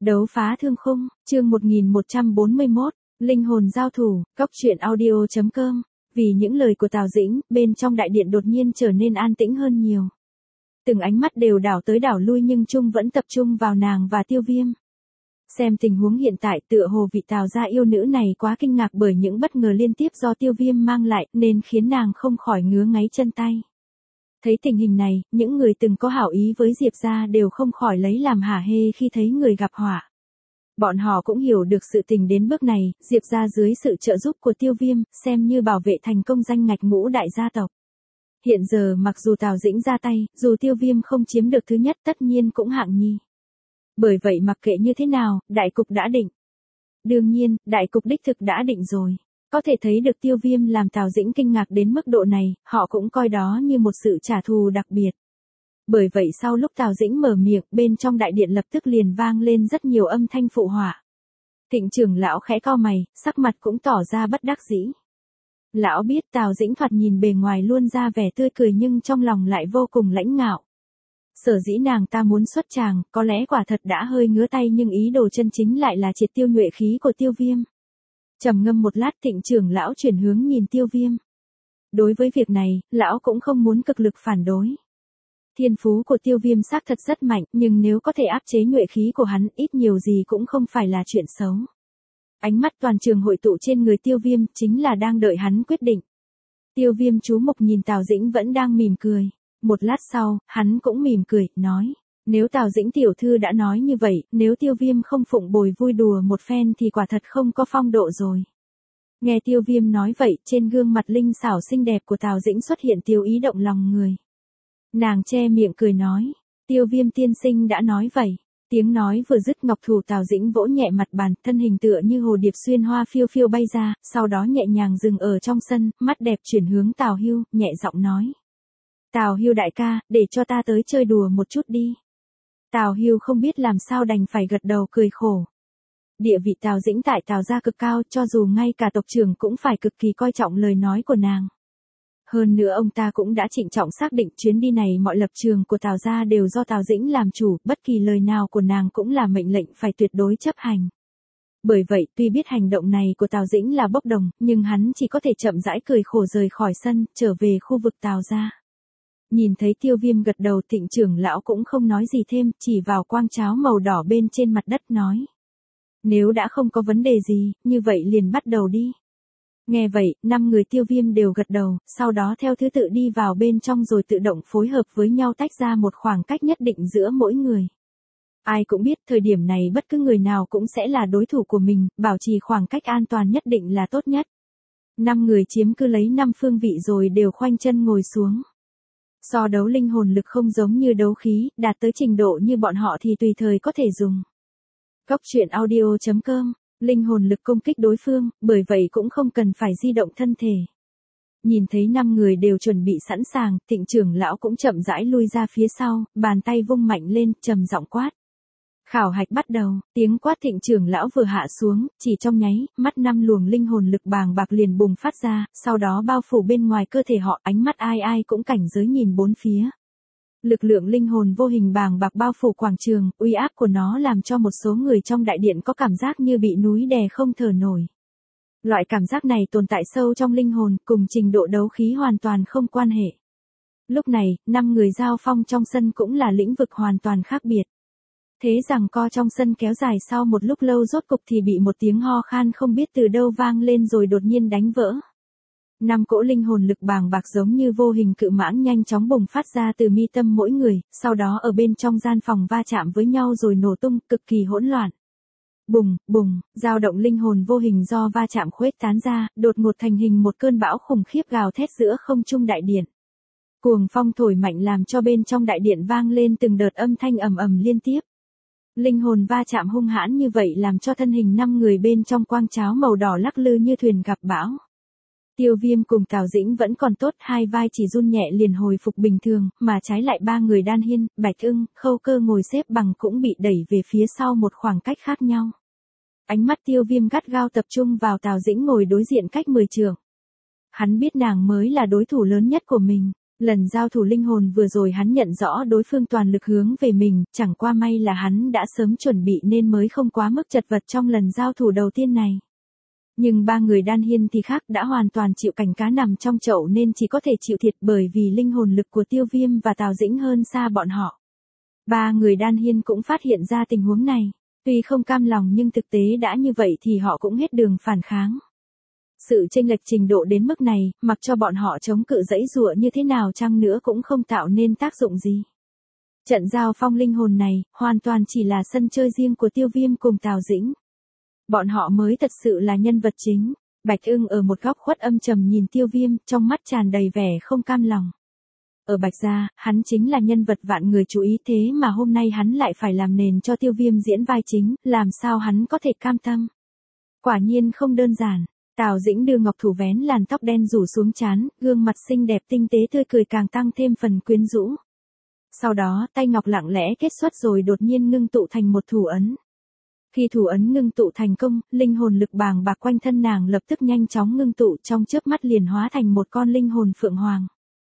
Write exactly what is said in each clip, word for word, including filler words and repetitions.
Đấu phá thương khung, chương một nghìn một trăm bốn mươi mốt, linh hồn giao thủ, góc truyện audio chấm com. Vì những lời của Tào Dĩnh, bên trong đại điện đột nhiên trở nên an tĩnh hơn nhiều. Từng ánh mắt đều đảo tới đảo lui nhưng chung vẫn tập trung vào nàng và Tiêu Viêm. Xem tình huống hiện tại tựa hồ vị Tào gia yêu nữ này quá kinh ngạc bởi những bất ngờ liên tiếp do Tiêu Viêm mang lại nên khiến nàng không khỏi ngứa ngáy chân tay. Thấy tình hình này, những người từng có hảo ý với Diệp gia đều không khỏi lấy làm hả hê khi thấy người gặp họa. Bọn họ cũng hiểu được sự tình đến bước này, Diệp gia dưới sự trợ giúp của Tiêu Viêm, xem như bảo vệ thành công danh ngạch ngũ đại gia tộc. Hiện giờ mặc dù Tào Dĩnh ra tay, dù Tiêu Viêm không chiếm được thứ nhất tất nhiên cũng hạng nhì. Bởi vậy mặc kệ như thế nào, đại cục đã định. Đương nhiên, đại cục đích thực đã định rồi. Có thể thấy được Tiêu Viêm làm Tào Dĩnh kinh ngạc đến mức độ này, họ cũng coi đó như một sự trả thù đặc biệt. Bởi vậy sau lúc Tào Dĩnh mở miệng, bên trong đại điện lập tức liền vang lên rất nhiều âm thanh phụ họa. Thịnh trưởng lão khẽ cau mày, sắc mặt cũng tỏ ra bất đắc dĩ. Lão biết Tào Dĩnh thoạt nhìn bề ngoài luôn ra vẻ tươi cười nhưng trong lòng lại vô cùng lãnh ngạo. Sở dĩ nàng ta muốn xuất tràng, có lẽ quả thật đã hơi ngứa tay nhưng ý đồ chân chính lại là triệt tiêu nhuệ khí của Tiêu Viêm. Trầm ngâm một lát Thịnh trưởng lão chuyển hướng nhìn Tiêu Viêm. Đối với việc này, lão cũng không muốn cực lực phản đối. Thiên phú của Tiêu Viêm xác thật rất mạnh, nhưng nếu có thể áp chế nhuệ khí của hắn, ít nhiều gì cũng không phải là chuyện xấu. Ánh mắt toàn trường hội tụ trên người Tiêu Viêm, chính là đang đợi hắn quyết định. Tiêu Viêm chú mục nhìn Tào Dĩnh vẫn đang mỉm cười. Một lát sau, hắn cũng mỉm cười, nói. Nếu Tào Dĩnh tiểu thư đã nói như vậy, nếu Tiêu Viêm không phụng bồi vui đùa một phen thì quả thật không có phong độ rồi. Nghe Tiêu Viêm nói vậy, trên gương mặt linh xảo xinh đẹp của Tào Dĩnh xuất hiện tiêu ý động lòng người. Nàng che miệng cười nói, Tiêu Viêm tiên sinh đã nói vậy. Tiếng nói vừa dứt ngọc thủ Tào Dĩnh vỗ nhẹ mặt bàn, thân hình tựa như hồ điệp xuyên hoa phiêu phiêu bay ra, sau đó nhẹ nhàng dừng ở trong sân, mắt đẹp chuyển hướng Tào Hưu, nhẹ giọng nói. Tào Hưu đại ca, để cho ta tới chơi đùa một chút đi. Tào Hưu không biết làm sao đành phải gật đầu cười khổ. Địa vị Tào Dĩnh tại Tào gia cực cao, cho dù ngay cả tộc trưởng cũng phải cực kỳ coi trọng lời nói của nàng. Hơn nữa ông ta cũng đã trịnh trọng xác định chuyến đi này mọi lập trường của Tào gia đều do Tào Dĩnh làm chủ, bất kỳ lời nào của nàng cũng là mệnh lệnh phải tuyệt đối chấp hành. Bởi vậy, tuy biết hành động này của Tào Dĩnh là bốc đồng, nhưng hắn chỉ có thể chậm rãi cười khổ rời khỏi sân, trở về khu vực Tào gia. Nhìn thấy Tiêu Viêm gật đầu, Thịnh trưởng lão cũng không nói gì thêm, chỉ vào quang cháo màu đỏ bên trên mặt đất nói. Nếu đã không có vấn đề gì, như vậy liền bắt đầu đi. Nghe vậy, năm người Tiêu Viêm đều gật đầu, sau đó theo thứ tự đi vào bên trong rồi tự động phối hợp với nhau tách ra một khoảng cách nhất định giữa mỗi người. Ai cũng biết thời điểm này bất cứ người nào cũng sẽ là đối thủ của mình, bảo trì khoảng cách an toàn nhất định là tốt nhất. Năm người chiếm cứ lấy năm phương vị rồi đều khoanh chân ngồi xuống. So đấu linh hồn lực không giống như đấu khí, đạt tới trình độ như bọn họ thì tùy thời có thể dùng. Góc truyện audio chấm com, linh hồn lực công kích đối phương, bởi vậy cũng không cần phải di động thân thể. Nhìn thấy năm người đều chuẩn bị sẵn sàng, Thịnh trưởng lão cũng chậm rãi lui ra phía sau, bàn tay vung mạnh lên, trầm giọng quát. Khảo hạch bắt đầu, tiếng quát Thịnh trưởng lão vừa hạ xuống, chỉ trong nháy, mắt năm luồng linh hồn lực bàng bạc liền bùng phát ra, sau đó bao phủ bên ngoài cơ thể họ, ánh mắt ai ai cũng cảnh giới nhìn bốn phía. Lực lượng linh hồn vô hình bàng bạc bao phủ quảng trường, uy áp của nó làm cho một số người trong đại điện có cảm giác như bị núi đè không thở nổi. Loại cảm giác này tồn tại sâu trong linh hồn, cùng trình độ đấu khí hoàn toàn không quan hệ. Lúc này, năm người giao phong trong sân cũng là lĩnh vực hoàn toàn khác biệt. Thế rằng co trong sân kéo dài sau một lúc lâu rốt cục thì bị một tiếng ho khan không biết từ đâu vang lên rồi đột nhiên đánh vỡ. Năm cỗ linh hồn lực bàng bạc giống như vô hình cự mãng nhanh chóng bùng phát ra từ mi tâm mỗi người, sau đó ở bên trong gian phòng va chạm với nhau rồi nổ tung, cực kỳ hỗn loạn. Bùng, bùng, dao động linh hồn vô hình do va chạm khuếch tán ra, đột ngột thành hình một cơn bão khủng khiếp gào thét giữa không trung đại điện. Cuồng phong thổi mạnh làm cho bên trong đại điện vang lên từng đợt âm thanh ầm ầm liên tiếp. Linh hồn va chạm hung hãn như vậy làm cho thân hình năm người bên trong quang cháo màu đỏ lắc lư như thuyền gặp bão. Tiêu Viêm cùng Tào Dĩnh vẫn còn tốt, hai vai chỉ run nhẹ liền hồi phục bình thường, mà trái lại ba người Đan Hiên, Bạch Ưng, Khâu Cơ ngồi xếp bằng cũng bị đẩy về phía sau một khoảng cách khác nhau. Ánh mắt Tiêu Viêm gắt gao tập trung vào Tào Dĩnh ngồi đối diện cách mười trượng. Hắn biết nàng mới là đối thủ lớn nhất của mình. Lần giao thủ linh hồn vừa rồi hắn nhận rõ đối phương toàn lực hướng về mình, chẳng qua may là hắn đã sớm chuẩn bị nên mới không quá mức chật vật trong lần giao thủ đầu tiên này. Nhưng ba người đan hiên thì khác, đã hoàn toàn chịu cảnh cá nằm trong chậu nên chỉ có thể chịu thiệt bởi vì linh hồn lực của Tiêu Viêm và Tào Dĩnh hơn xa bọn họ. Ba người đan hiên cũng phát hiện ra tình huống này. Tuy không cam lòng nhưng thực tế đã như vậy thì họ cũng hết đường phản kháng. Sự chênh lệch trình độ đến mức này, mặc cho bọn họ chống cự dãy dụa như thế nào chăng nữa cũng không tạo nên tác dụng gì. Trận giao phong linh hồn này, hoàn toàn chỉ là sân chơi riêng của Tiêu Viêm cùng Tào Dĩnh. Bọn họ mới thật sự là nhân vật chính. Bạch Ưng ở một góc khuất âm trầm nhìn Tiêu Viêm, trong mắt tràn đầy vẻ không cam lòng. Ở Bạch Gia, hắn chính là nhân vật vạn người chú ý thế mà hôm nay hắn lại phải làm nền cho Tiêu Viêm diễn vai chính, làm sao hắn có thể cam tâm. Quả nhiên không đơn giản. Tào Dĩnh đưa ngọc thủ vén làn tóc đen rủ xuống trán, gương mặt xinh đẹp tinh tế tươi cười càng tăng thêm phần quyến rũ. Sau đó tay ngọc lặng lẽ kết xuất rồi đột nhiên ngưng tụ thành một thủ ấn. Khi thủ ấn ngưng tụ thành công, linh hồn lực bàng bạc quanh thân nàng lập tức nhanh chóng ngưng tụ trong chớp mắt liền hóa thành một con linh hồn phượng hoàng.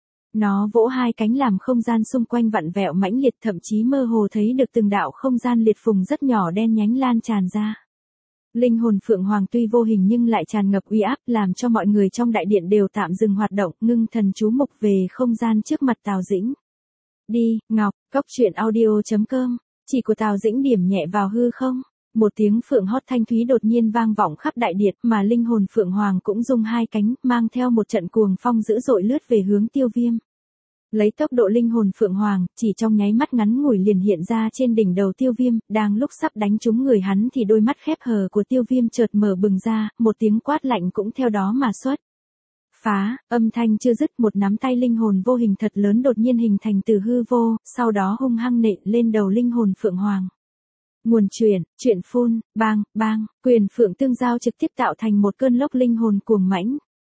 Nó vỗ hai cánh làm không gian xung quanh vặn vẹo mãnh liệt, thậm chí mơ hồ thấy được từng đạo không gian liệt phùng rất nhỏ đen nhánh lan tràn ra. Linh hồn phượng hoàng tuy vô hình nhưng lại tràn ngập uy áp, làm cho mọi người trong đại điện đều tạm dừng hoạt động, ngưng thần chú mục về không gian trước mặt Tào Dĩnh. Đi, Ngọc, Cốc Truyện Audio chấm com, chỉ của Tào Dĩnh điểm nhẹ vào hư không. Một tiếng phượng hót thanh thúy đột nhiên vang vọng khắp đại điện, mà linh hồn phượng hoàng cũng rung hai cánh, mang theo một trận cuồng phong dữ dội lướt về hướng Tiêu Viêm. Lấy tốc độ linh hồn phượng hoàng, chỉ trong nháy mắt ngắn ngủi liền hiện ra trên đỉnh đầu Tiêu Viêm, đang lúc sắp đánh trúng người hắn thì đôi mắt khép hờ của Tiêu Viêm chợt mở bừng ra, một tiếng quát lạnh cũng theo đó mà xuất. Phá, âm thanh chưa dứt, một nắm tay linh hồn vô hình thật lớn đột nhiên hình thành từ hư vô, sau đó hung hăng nện lên đầu linh hồn phượng hoàng. Nguồn truyền, truyện phun, bang, bang, quyền phượng tương giao trực tiếp tạo thành một cơn lốc linh hồn cuồng mãnh.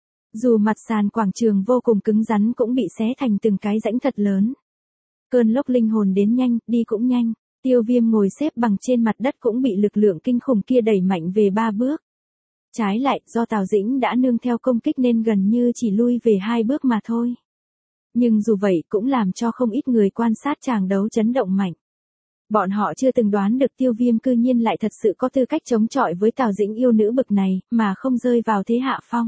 Dù mặt sàn quảng trường vô cùng cứng rắn cũng bị xé thành từng cái rãnh thật lớn. Cơn lốc linh hồn đến nhanh, đi cũng nhanh, Tiêu Viêm ngồi xếp bằng trên mặt đất cũng bị lực lượng kinh khủng kia đẩy mạnh về ba bước. Trái lại, do Tào Dĩnh đã nương theo công kích nên gần như chỉ lui về hai bước mà thôi. Nhưng dù vậy cũng làm cho không ít người quan sát tràng đấu chấn động mạnh. Bọn họ chưa từng đoán được Tiêu Viêm cư nhiên lại thật sự có tư cách chống chọi với Tào Dĩnh yêu nữ bực này, mà không rơi vào thế hạ phong.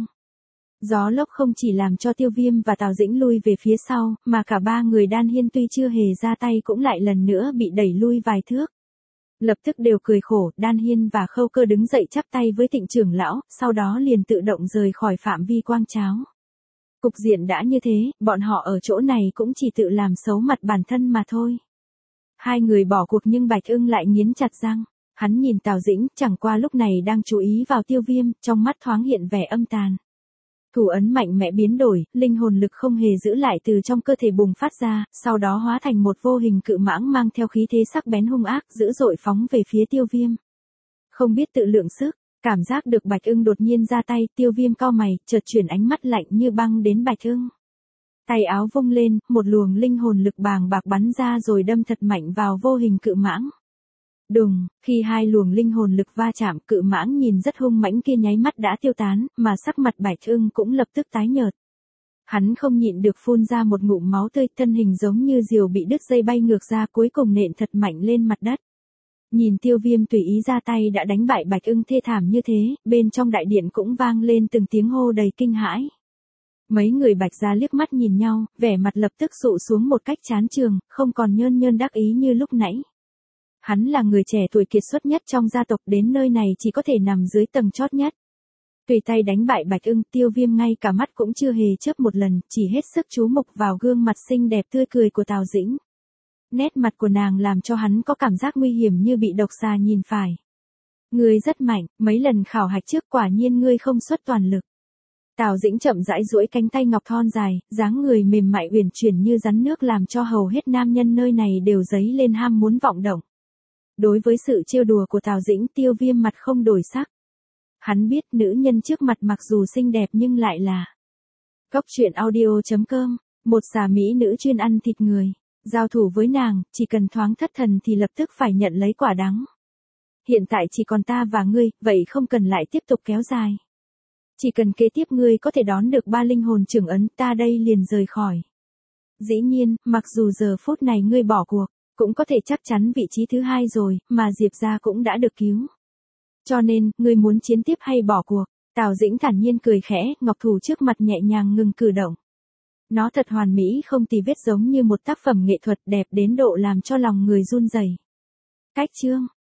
Gió lốc không chỉ làm cho Tiêu Viêm và Tào Dĩnh lui về phía sau, mà cả ba người đan hiên tuy chưa hề ra tay cũng lại lần nữa bị đẩy lui vài thước. Lập tức đều cười khổ, đan hiên và Khâu Cơ đứng dậy chắp tay với Tịnh trưởng lão, sau đó liền tự động rời khỏi phạm vi quang cháo. Cục diện đã như thế, bọn họ ở chỗ này cũng chỉ tự làm xấu mặt bản thân mà thôi. Hai người bỏ cuộc nhưng Bạch Ưng lại nghiến chặt răng. Hắn nhìn Tào Dĩnh, chẳng qua lúc này đang chú ý vào Tiêu Viêm, trong mắt thoáng hiện vẻ âm tàn. Thủ ấn mạnh mẽ biến đổi, linh hồn lực không hề giữ lại từ trong cơ thể bùng phát ra, sau đó hóa thành một vô hình cự mãng mang theo khí thế sắc bén hung ác, dữ dội phóng về phía Tiêu Viêm. Không biết tự lượng sức, cảm giác được Bạch Ưng đột nhiên ra tay, Tiêu Viêm cau mày, chợt chuyển ánh mắt lạnh như băng đến Bạch Ưng. Tay áo vung lên, một luồng linh hồn lực bàng bạc bắn ra rồi đâm thật mạnh vào vô hình cự mãng. Đùng, khi hai luồng linh hồn lực va chạm, cự mãng nhìn rất hung mãnh kia nháy mắt đã tiêu tán, mà sắc mặt Bạch Ưng cũng lập tức tái nhợt. Hắn không nhịn được phun ra một ngụm máu tươi, thân hình giống như diều bị đứt dây bay ngược ra, cuối cùng nện thật mạnh lên mặt đất. Nhìn Tiêu Viêm tùy ý ra tay đã đánh bại Bạch Ưng thê thảm như thế, bên trong đại điện cũng vang lên từng tiếng hô đầy kinh hãi. Mấy người Bạch Gia liếc mắt nhìn nhau, vẻ mặt lập tức sụ xuống một cách chán chường, không còn nhơn nhơn đắc ý như lúc nãy. Hắn là người trẻ tuổi kiệt xuất nhất trong gia tộc, đến nơi này chỉ có thể nằm dưới tầng chót nhất. Tùy tay đánh bại Bạch Ưng, Tiêu Viêm ngay cả mắt cũng chưa hề chớp một lần, chỉ hết sức chú mục vào gương mặt xinh đẹp tươi cười của Tào Dĩnh. Nét mặt của nàng làm cho hắn có cảm giác nguy hiểm như bị độc xà nhìn phải. Ngươi rất mạnh, mấy lần khảo hạch trước quả nhiên ngươi không xuất toàn lực. Tào Dĩnh chậm rãi duỗi cánh tay ngọc thon dài, dáng người mềm mại uyển chuyển như rắn nước làm cho hầu hết nam nhân nơi này đều dấy lên ham muốn vọng động. Đối với sự trêu đùa của Tào Dĩnh, Tiêu Viêm mặt không đổi sắc. Hắn biết nữ nhân trước mặt mặc dù xinh đẹp nhưng lại là Cốc Truyện Audio chấm com, một xà mỹ nữ chuyên ăn thịt người. Giao thủ với nàng, chỉ cần thoáng thất thần thì lập tức phải nhận lấy quả đắng. Hiện tại chỉ còn ta và ngươi, vậy không cần lại tiếp tục kéo dài. Chỉ cần kế tiếp ngươi có thể đón được ba linh hồn trưởng ấn, ta đây liền rời khỏi. Dĩ nhiên, mặc dù giờ phút này ngươi bỏ cuộc, cũng có thể chắc chắn vị trí thứ hai rồi, mà Diệp gia cũng đã được cứu. Cho nên, ngươi muốn chiến tiếp hay bỏ cuộc? Tào Dĩnh thản nhiên cười khẽ, ngọc thủ trước mặt nhẹ nhàng ngừng cử động. Nó thật hoàn mỹ không tì vết giống như một tác phẩm nghệ thuật đẹp đến độ làm cho lòng người run rẩy. Cách chương